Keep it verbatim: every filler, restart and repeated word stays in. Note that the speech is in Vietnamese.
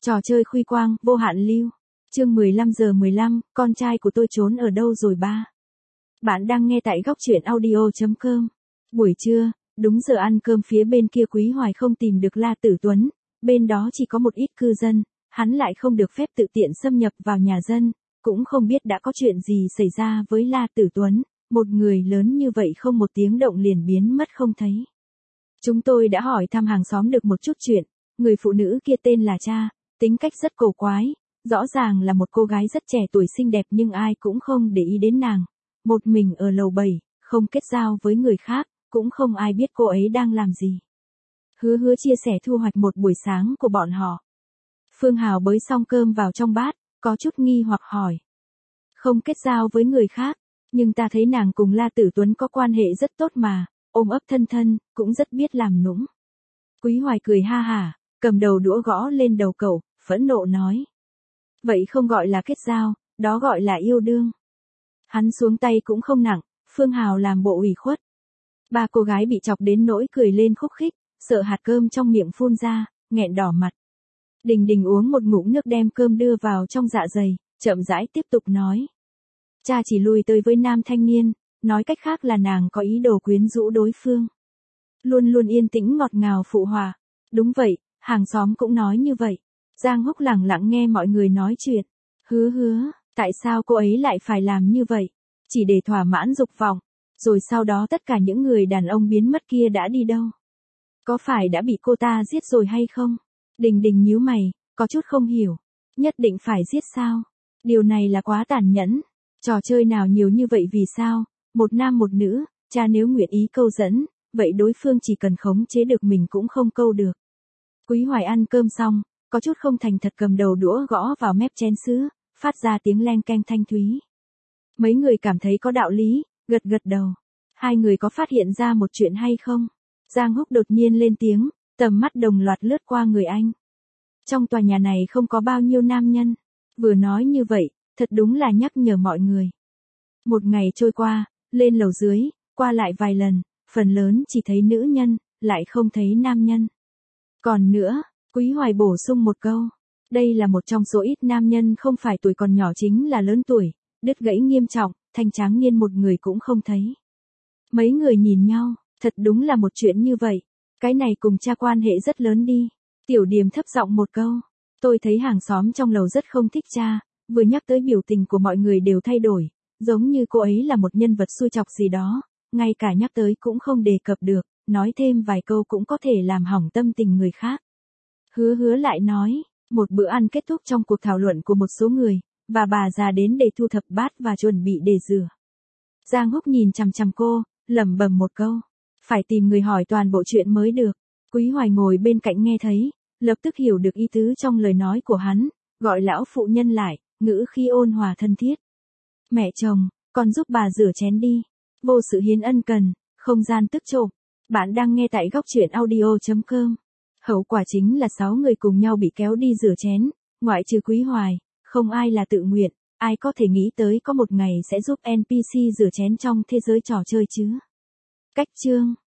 Trò chơi khuy quang, vô hạn lưu. Chương mười lăm giờ mười lăm, con trai của tôi trốn ở đâu rồi ba? Bạn đang nghe tại góc truyện audio chấm com. Buổi trưa, đúng giờ ăn cơm phía bên kia Quý Hoài không tìm được La Tử Tuấn, bên đó chỉ có một ít cư dân, hắn lại không được phép tự tiện xâm nhập vào nhà dân, cũng không biết đã có chuyện gì xảy ra với La Tử Tuấn, một người lớn như vậy không một tiếng động liền biến mất không thấy. Chúng tôi đã hỏi thăm hàng xóm được một chút chuyện, người phụ nữ kia tên là Cha, tính cách rất cổ quái, rõ ràng là một cô gái rất trẻ tuổi xinh đẹp nhưng ai cũng không để ý đến nàng, một mình ở lầu bảy, không kết giao với người khác, cũng không ai biết cô ấy đang làm gì. Hứa hứa chia sẻ thu hoạch một buổi sáng của bọn họ. Phương Hào bới xong cơm vào trong bát, có chút nghi hoặc hỏi. Không kết giao với người khác, nhưng ta thấy nàng cùng La Tử Tuấn có quan hệ rất tốt mà, ôm ấp thân thân, cũng rất biết làm nũng. Quý Hoài cười ha hả, cầm đầu đũa gõ lên đầu cậu, phẫn nộ nói. Vậy không gọi là kết giao, đó gọi là yêu đương. Hắn xuống tay cũng không nặng, Phương Hào làm bộ ủy khuất. Ba cô gái bị chọc đến nỗi cười lên khúc khích, sợ hạt cơm trong miệng phun ra, nghẹn đỏ mặt. Đình Đình uống một ngụm nước đem cơm đưa vào trong dạ dày, chậm rãi tiếp tục nói. Cha chỉ lui tới với nam thanh niên, nói cách khác là nàng có ý đồ quyến rũ đối phương. Luôn luôn yên tĩnh ngọt ngào phụ hòa. Đúng vậy, hàng xóm cũng nói như vậy. Giang Húc lẳng lặng nghe mọi người nói chuyện. Hứa hứa, tại sao cô ấy lại phải làm như vậy? Chỉ để thỏa mãn dục vọng. Rồi sau đó tất cả những người đàn ông biến mất kia đã đi đâu? Có phải đã bị cô ta giết rồi hay không? Đình Đình nhíu mày, có chút không hiểu. Nhất định phải giết sao? Điều này là quá tàn nhẫn. Trò chơi nào nhiều như vậy vì sao? Một nam một nữ, cha nếu nguyện ý câu dẫn, vậy đối phương chỉ cần khống chế được mình cũng không câu được. Quý Hoài ăn cơm xong, có chút không thành thật cầm đầu đũa gõ vào mép chén sữa, phát ra tiếng leng keng thanh thúy. Mấy người cảm thấy có đạo lý, gật gật đầu. Hai người có phát hiện ra một chuyện hay không? Giang Húc đột nhiên lên tiếng, tầm mắt đồng loạt lướt qua người anh. Trong tòa nhà này không có bao nhiêu nam nhân. Vừa nói như vậy, thật đúng là nhắc nhở mọi người. Một ngày trôi qua, lên lầu dưới, qua lại vài lần, phần lớn chỉ thấy nữ nhân, lại không thấy nam nhân. Còn nữa, Quý Hoài bổ sung một câu. Đây là một trong số ít nam nhân không phải tuổi còn nhỏ chính là lớn tuổi, đứt gãy nghiêm trọng, thanh tráng niên một người cũng không thấy. Mấy người nhìn nhau, thật đúng là một chuyện như vậy. Cái này cùng cha quan hệ rất lớn đi. Tiểu Điềm thấp giọng một câu. Tôi thấy hàng xóm trong lầu rất không thích cha, vừa nhắc tới biểu tình của mọi người đều thay đổi, giống như cô ấy là một nhân vật xui chọc gì đó, ngay cả nhắc tới cũng không đề cập được, nói thêm vài câu cũng có thể làm hỏng tâm tình người khác. Hứa hứa lại nói, một bữa ăn kết thúc trong cuộc thảo luận của một số người, và bà già đến để thu thập bát và chuẩn bị để rửa. Giang Húc nhìn chằm chằm cô, lẩm bẩm một câu, phải tìm người hỏi toàn bộ chuyện mới được. Quý Hoài ngồi bên cạnh nghe thấy, lập tức hiểu được ý tứ trong lời nói của hắn, gọi lão phụ nhân lại, ngữ khí ôn hòa thân thiết. Mẹ chồng, con giúp bà rửa chén đi. Vô sự hiến ân cần, không gian tức trộm. Bạn đang nghe tại góc truyện audio chấm com. Hậu quả chính là sáu người cùng nhau bị kéo đi rửa chén, ngoại trừ Quý Hoài, không ai là tự nguyện, ai có thể nghĩ tới có một ngày sẽ giúp en pê xê rửa chén trong thế giới trò chơi chứ. Cách chương